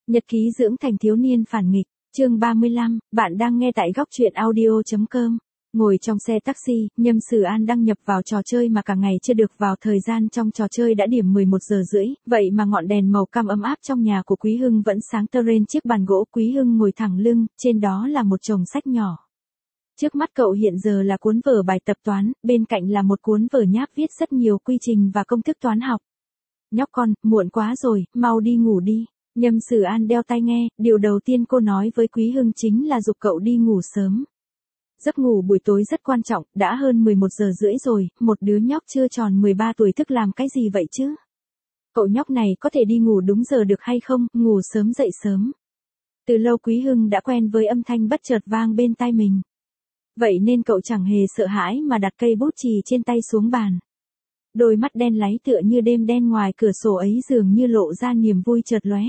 Nhật ký dưỡng thành thiếu niên phản nghịch, chương 35, bạn đang nghe tại góc truyện audio.com. Ngồi trong xe taxi, Nhâm Sử An đăng nhập vào trò chơi mà cả ngày chưa được vào, thời gian trong trò chơi đã điểm 11 giờ rưỡi, vậy mà ngọn đèn màu cam ấm áp trong nhà của Quý Hưng vẫn sáng tơ trên chiếc bàn gỗ. Quý Hưng ngồi thẳng lưng, trên đó là một chồng sách nhỏ. Trước mắt cậu hiện giờ là cuốn vở bài tập toán, bên cạnh là một cuốn vở nháp viết rất nhiều quy trình và công thức toán học. Nhóc con, muộn quá rồi, mau đi ngủ đi. Nhâm Sử An đeo tai nghe, điều đầu tiên cô nói với Quý Hưng chính là giục cậu đi ngủ sớm. Giấc ngủ buổi tối rất quan trọng, đã hơn 11 giờ rưỡi rồi, một đứa nhóc chưa tròn 13 tuổi thức làm cái gì vậy chứ? Cậu nhóc này có thể đi ngủ đúng giờ được hay không, ngủ sớm dậy sớm. Từ lâu Quý Hưng đã quen với âm thanh bất chợt vang bên tai mình. Vậy nên cậu chẳng hề sợ hãi mà đặt cây bút chì trên tay xuống bàn. Đôi mắt đen láy tựa như đêm đen ngoài cửa sổ ấy dường như lộ ra niềm vui chợt lóe.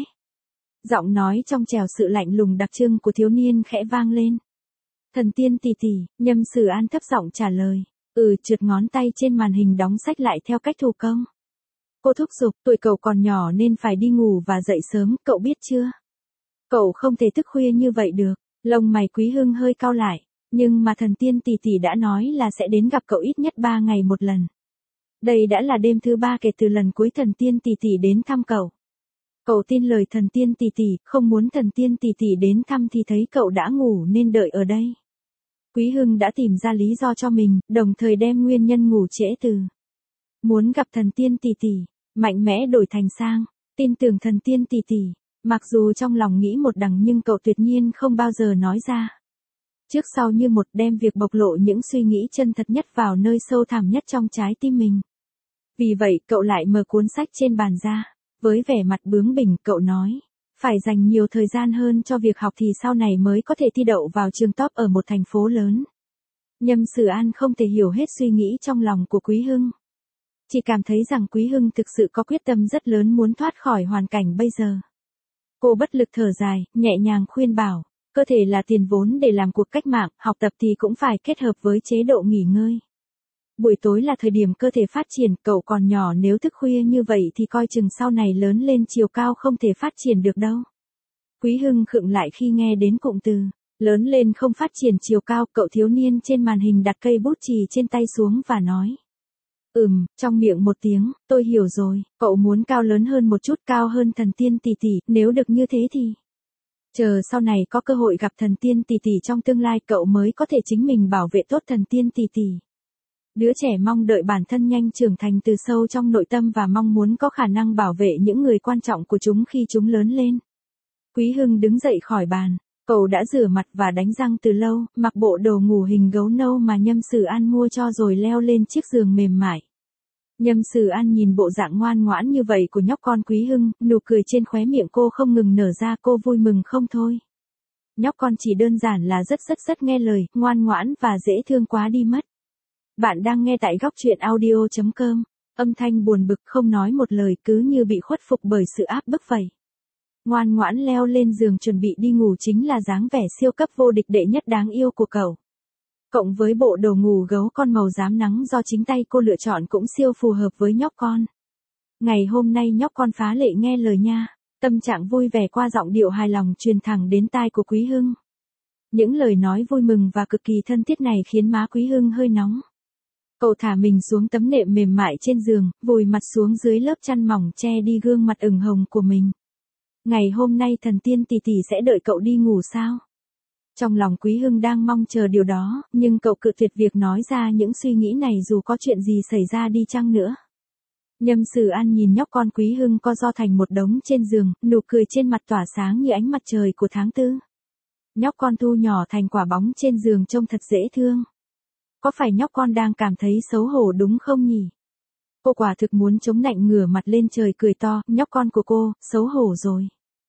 Giọng nói trong trẻo sự lạnh lùng đặc trưng của thiếu niên khẽ vang lên. Thần tiên tỷ tỷ, Nhâm Sử An thấp giọng trả lời. Trượt ngón tay trên màn hình đóng sách lại theo cách thủ công. Cô thúc giục, tuổi cậu còn nhỏ nên phải đi ngủ và dậy sớm, cậu biết chưa? Cậu không thể thức khuya như vậy được. Lông mày Quý Hưng hơi cau lại. Nhưng mà thần tiên tỷ tỷ đã nói là sẽ đến gặp cậu ít nhất 3 ngày một lần. Đây đã là đêm thứ 3 kể từ lần cuối thần tiên tỷ tỷ đến thăm cậu. Cậu tin lời thần tiên tỷ tỷ, không muốn thần tiên tỷ tỷ đến thăm thì thấy cậu đã ngủ nên đợi ở đây. Quý Hưng đã tìm ra lý do cho mình, đồng thời đem nguyên nhân ngủ trễ từ muốn gặp thần tiên tỷ tỷ, mạnh mẽ đổi thành sang tin tưởng thần tiên tỷ tỷ. Mặc dù trong lòng nghĩ một đằng nhưng cậu tuyệt nhiên không bao giờ nói ra. Trước sau như một, đem việc bộc lộ những suy nghĩ chân thật nhất vào nơi sâu thẳm nhất trong trái tim mình. Vì vậy cậu lại mở cuốn sách trên bàn ra. Với vẻ mặt bướng bỉnh cậu nói, phải dành nhiều thời gian hơn cho việc học thì sau này mới có thể thi đậu vào trường top ở một thành phố lớn. Nhâm Sử An không thể hiểu hết suy nghĩ trong lòng của Quý Hưng. Chỉ cảm thấy rằng Quý Hưng thực sự có quyết tâm rất lớn muốn thoát khỏi hoàn cảnh bây giờ. Cô bất lực thở dài, nhẹ nhàng khuyên bảo, cơ thể là tiền vốn để làm cuộc cách mạng, học tập thì cũng phải kết hợp với chế độ nghỉ ngơi. Buổi tối là thời điểm cơ thể phát triển, cậu còn nhỏ nếu thức khuya như vậy thì coi chừng sau này lớn lên chiều cao không thể phát triển được đâu. Quý Hưng khựng lại khi nghe đến cụm từ, lớn lên không phát triển chiều cao, cậu thiếu niên trên màn hình đặt cây bút chì trên tay xuống và nói. Trong miệng một tiếng, tôi hiểu rồi, cậu muốn cao lớn hơn một chút, cao hơn thần tiên tỷ tỷ, nếu được như thế thì chờ sau này có cơ hội gặp thần tiên tỷ tỷ trong tương lai cậu mới có thể chính mình bảo vệ tốt thần tiên tỷ tỷ. Đứa trẻ mong đợi bản thân nhanh trưởng thành từ sâu trong nội tâm và mong muốn có khả năng bảo vệ những người quan trọng của chúng khi chúng lớn lên. Quý Hưng đứng dậy khỏi bàn, cậu đã rửa mặt và đánh răng từ lâu, mặc bộ đồ ngủ hình gấu nâu mà Nhâm Sử An mua cho rồi leo lên chiếc giường mềm mại. Nhâm Sử An nhìn bộ dạng ngoan ngoãn như vậy của nhóc con Quý Hưng, nụ cười trên khóe miệng cô không ngừng nở ra, cô vui mừng không thôi. Nhóc con chỉ đơn giản là rất nghe lời, ngoan ngoãn và dễ thương quá đi mất. Bạn đang nghe tại góc truyện audio.com. Âm thanh buồn bực không nói một lời cứ như bị khuất phục bởi sự áp bức vậy. Ngoan ngoãn leo lên giường chuẩn bị đi ngủ chính là dáng vẻ siêu cấp vô địch đệ nhất đáng yêu của cậu. Cộng với bộ đồ ngủ gấu con màu rám nắng do chính tay cô lựa chọn cũng siêu phù hợp với nhóc con. Ngày hôm nay nhóc con phá lệ nghe lời nha. Tâm trạng vui vẻ qua giọng điệu hài lòng truyền thẳng đến tai của Quý Hưng. Những lời nói vui mừng và cực kỳ thân thiết này khiến má Quý Hưng hơi nóng. Cậu thả mình xuống tấm nệm mềm mại trên giường, vùi mặt xuống dưới lớp chăn mỏng che đi gương mặt ửng hồng của mình. Ngày hôm nay thần tiên tỷ tỷ sẽ đợi cậu đi ngủ sao? Trong lòng Quý Hưng đang mong chờ điều đó, nhưng cậu cự tuyệt việc nói ra những suy nghĩ này dù có chuyện gì xảy ra đi chăng nữa. Nhâm Sử An nhìn nhóc con Quý Hưng co ro thành một đống trên giường, nụ cười trên mặt tỏa sáng như ánh mặt trời của tháng 4. Nhóc con thu nhỏ thành quả bóng trên giường trông thật dễ thương. Có phải nhóc con đang cảm thấy xấu hổ đúng không nhỉ? Cô quả thực muốn chống nạnh ngửa mặt lên trời cười to, nhóc con của cô, xấu hổ rồi.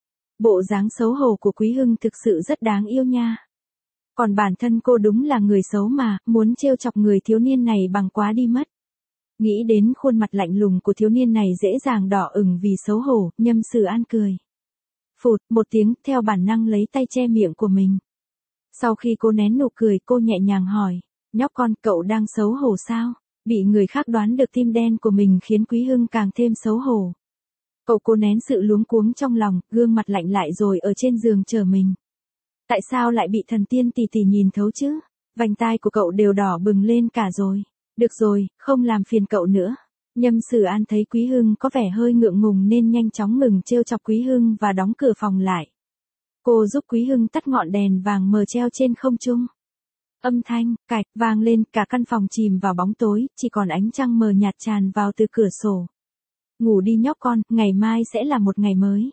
Bộ dáng xấu hổ của Quý Hưng thực sự rất đáng yêu nha. Còn bản thân cô đúng là người xấu mà, muốn trêu chọc người thiếu niên này bằng quá đi mất. Nghĩ đến khuôn mặt lạnh lùng của thiếu niên này dễ dàng đỏ ửng vì xấu hổ, Nhâm Sử An cười. Phụt, một tiếng, theo bản năng lấy tay che miệng của mình. Sau khi cô nén nụ cười cô nhẹ nhàng hỏi. Nhóc con, cậu đang xấu hổ sao? Bị người khác đoán được tim đen của mình khiến Quý Hưng càng thêm xấu hổ. Cậu cố nén sự luống cuống trong lòng, gương mặt lạnh lại rồi ở trên giường chờ mình. Tại sao lại bị thần tiên tỷ tỷ nhìn thấu chứ? Vành tai của cậu đều đỏ bừng lên cả rồi. Được rồi, không làm phiền cậu nữa. Nhâm Sử An thấy Quý Hưng có vẻ hơi ngượng ngùng nên nhanh chóng ngừng trêu chọc Quý Hưng và đóng cửa phòng lại. Cô giúp Quý Hưng tắt ngọn đèn vàng mờ treo trên không trung. Âm thanh, cạch, vang lên, cả căn phòng chìm vào bóng tối, chỉ còn ánh trăng mờ nhạt tràn vào từ cửa sổ. Ngủ đi nhóc con, ngày mai sẽ là một ngày mới.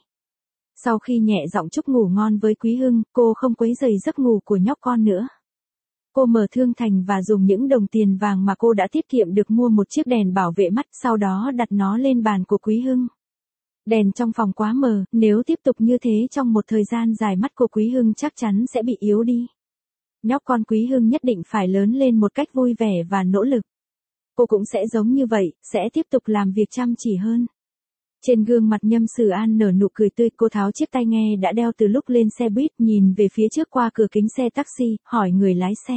Sau khi nhẹ giọng chúc ngủ ngon với Quý Hưng, cô không quấy rầy giấc ngủ của nhóc con nữa. Cô mở thương thành và dùng những đồng tiền vàng mà cô đã tiết kiệm được mua một chiếc đèn bảo vệ mắt, sau đó đặt nó lên bàn của Quý Hưng. Đèn trong phòng quá mờ, nếu tiếp tục như thế trong một thời gian dài mắt của Quý Hưng chắc chắn sẽ bị yếu đi. Nhóc con Quý Hưng nhất định phải lớn lên một cách vui vẻ và nỗ lực. Cô cũng sẽ giống như vậy, sẽ tiếp tục làm việc chăm chỉ hơn. Trên gương mặt Nhâm Sử An nở nụ cười tươi, cô tháo chiếc tai nghe đã đeo từ lúc lên xe buýt, nhìn về phía trước qua cửa kính xe taxi, hỏi người lái xe.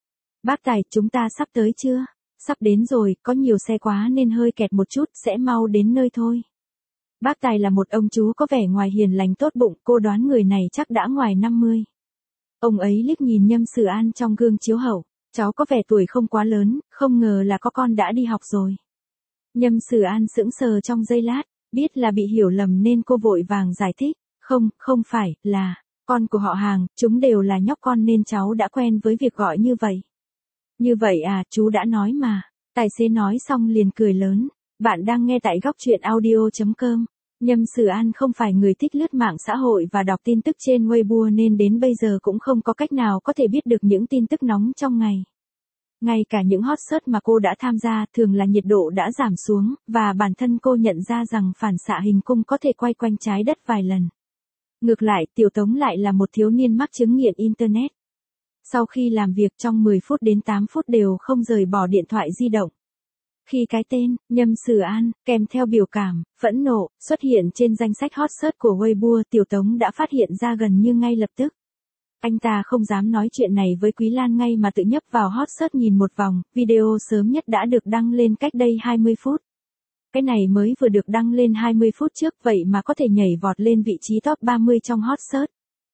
Bác Tài, chúng ta sắp tới chưa? Sắp đến rồi, có nhiều xe quá nên hơi kẹt một chút, sẽ mau đến nơi thôi. Bác Tài là một ông chú có vẻ ngoài hiền lành tốt bụng, cô đoán người này chắc đã ngoài 50. Ông ấy liếc nhìn Nhâm Sử An trong gương chiếu hậu, cháu có vẻ tuổi không quá lớn, không ngờ là có con đã đi học rồi. Nhâm Sử An sững sờ trong giây lát, biết là bị hiểu lầm nên cô vội vàng giải thích, không phải, là con của họ Hàng, chúng đều là nhóc con nên cháu đã quen với việc gọi như vậy. Như vậy à, chú đã nói mà. Tài xế nói xong liền cười lớn. Bạn đang nghe tại góc truyện audio.com. Nhâm Sử An không phải người thích lướt mạng xã hội và đọc tin tức trên Weibo nên đến bây giờ cũng không có cách nào có thể biết được những tin tức nóng trong ngày. Ngay cả những hot search mà cô đã tham gia thường là nhiệt độ đã giảm xuống, và bản thân cô nhận ra rằng phản xạ hình cung có thể quay quanh trái đất vài lần. Ngược lại, Tiểu Tống lại là một thiếu niên mắc chứng nghiện Internet. Sau khi làm việc trong 10 phút đến 8 phút đều không rời bỏ điện thoại di động. Khi cái tên, Nhâm Sử An, kèm theo biểu cảm, phẫn nộ, xuất hiện trên danh sách hot search của Weibo, Tiểu Tống đã phát hiện ra gần như ngay lập tức. Anh ta không dám nói chuyện này với Quý Lan ngay mà tự nhấp vào hot search nhìn một vòng, video sớm nhất đã được đăng lên cách đây 20 phút. Cái này mới vừa được đăng lên 20 phút trước vậy mà có thể nhảy vọt lên vị trí top 30 trong hot search.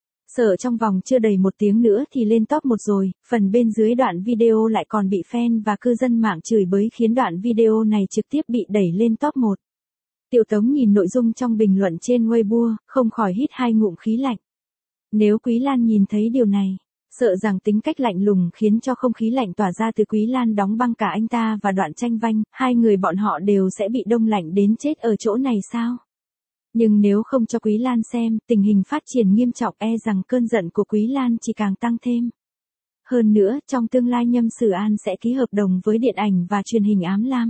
Sợ trong vòng chưa đầy một tiếng nữa thì lên top 1 rồi, phần bên dưới đoạn video lại còn bị fan và cư dân mạng chửi bới khiến đoạn video này trực tiếp bị đẩy lên top 1. Tiểu Tống nhìn nội dung trong bình luận trên Weibo, không khỏi hít hai ngụm khí lạnh. Nếu Quý Lan nhìn thấy điều này, sợ rằng tính cách lạnh lùng khiến cho không khí lạnh tỏa ra từ Quý Lan đóng băng cả anh ta và Đoạn Tranh Vanh, hai người bọn họ đều sẽ bị đông lạnh đến chết ở chỗ này sao? Nhưng nếu không cho Quý Lan xem, tình hình phát triển nghiêm trọng e rằng cơn giận của Quý Lan chỉ càng tăng thêm. Hơn nữa, trong tương lai Nhâm Sử An sẽ ký hợp đồng với điện ảnh và truyền hình Ám Lam.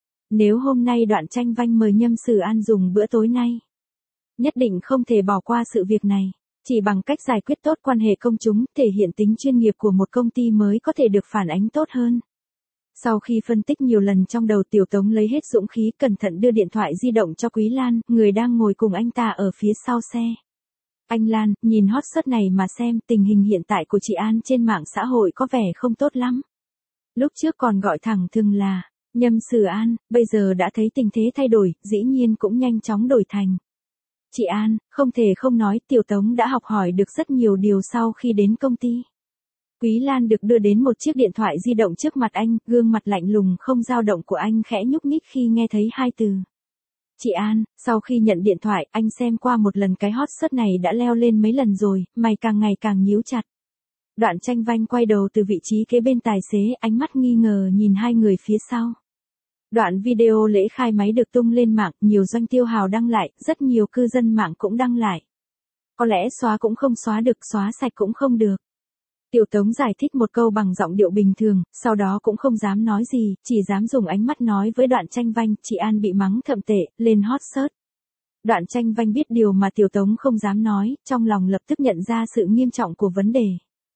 Nếu hôm nay Đoạn Tranh Vanh mời Nhâm Sử An dùng bữa tối nay, nhất định không thể bỏ qua sự việc này. Chỉ bằng cách giải quyết tốt quan hệ công chúng, thể hiện tính chuyên nghiệp của một công ty mới có thể được phản ánh tốt hơn. Sau khi phân tích nhiều lần trong đầu, Tiểu Tống lấy hết dũng khí cẩn thận đưa điện thoại di động cho Quý Lan, người đang ngồi cùng anh ta ở phía sau xe. Anh Lan, nhìn hot search này mà xem, tình hình hiện tại của chị An trên mạng xã hội có vẻ không tốt lắm. Lúc trước còn gọi thẳng thừng là Nhâm Sử An, bây giờ đã thấy tình thế thay đổi, dĩ nhiên cũng nhanh chóng đổi thành chị An. Không thể không nói, Tiểu Tống đã học hỏi được rất nhiều điều sau khi đến công ty. Quý Lan được đưa đến một chiếc điện thoại di động trước mặt anh, gương mặt lạnh lùng không dao động của anh khẽ nhúc nhích khi nghe thấy hai từ chị An. Sau khi nhận điện thoại, anh xem qua một lần cái hot search này đã leo lên mấy lần rồi, mày càng ngày càng nhíu chặt. Đoạn Tranh Vanh quay đầu từ vị trí kế bên tài xế, ánh mắt nghi ngờ nhìn hai người phía sau. Đoạn video lễ khai máy được tung lên mạng, nhiều doanh tiêu hào đăng lại, rất nhiều cư dân mạng cũng đăng lại. Có lẽ xóa cũng không xóa được, xóa sạch cũng không được. Tiểu Tống giải thích một câu bằng giọng điệu bình thường, sau đó cũng không dám nói gì, chỉ dám dùng ánh mắt nói với Đoạn Tranh Vanh, chị An bị mắng thậm tệ, lên hot search. Đoạn Tranh Vanh biết điều mà Tiểu Tống không dám nói, trong lòng lập tức nhận ra sự nghiêm trọng của vấn đề.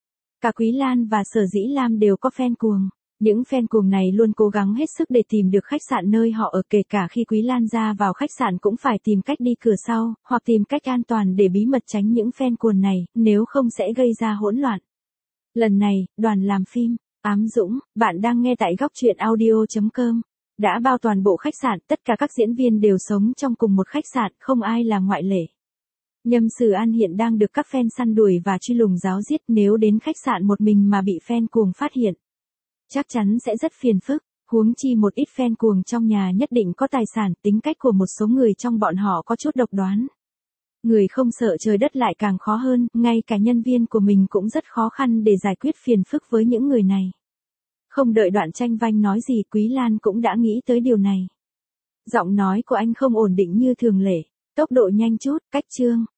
Cả Quý Lan và Sở Dĩ Lam đều có fan cuồng. Những fan cuồng này luôn cố gắng hết sức để tìm được khách sạn nơi họ ở, kể cả khi Quý Lan ra vào khách sạn cũng phải tìm cách đi cửa sau, hoặc tìm cách an toàn để bí mật tránh những fan cuồng này, nếu không sẽ gây ra hỗn loạn. Lần này, đoàn làm phim Ám Dũng, bạn đang nghe tại góc truyện audio.com. Đã bao toàn bộ khách sạn, tất cả các diễn viên đều sống trong cùng một khách sạn, không ai là ngoại lệ. Nhâm Sử An hiện đang được các fan săn đuổi và truy lùng ráo riết, nếu đến khách sạn một mình mà bị fan cuồng phát hiện, chắc chắn sẽ rất phiền phức, huống chi một ít fan cuồng trong nhà nhất định có tài sản, tính cách của một số người trong bọn họ có chút độc đoán. Người không sợ trời đất lại càng khó hơn, ngay cả nhân viên của mình cũng rất khó khăn để giải quyết phiền phức với những người này. Không đợi Đoạn Tranh Vanh nói gì, Quý Lan cũng đã nghĩ tới điều này. Giọng nói của anh không ổn định như thường lệ, tốc độ nhanh chút, cách chương.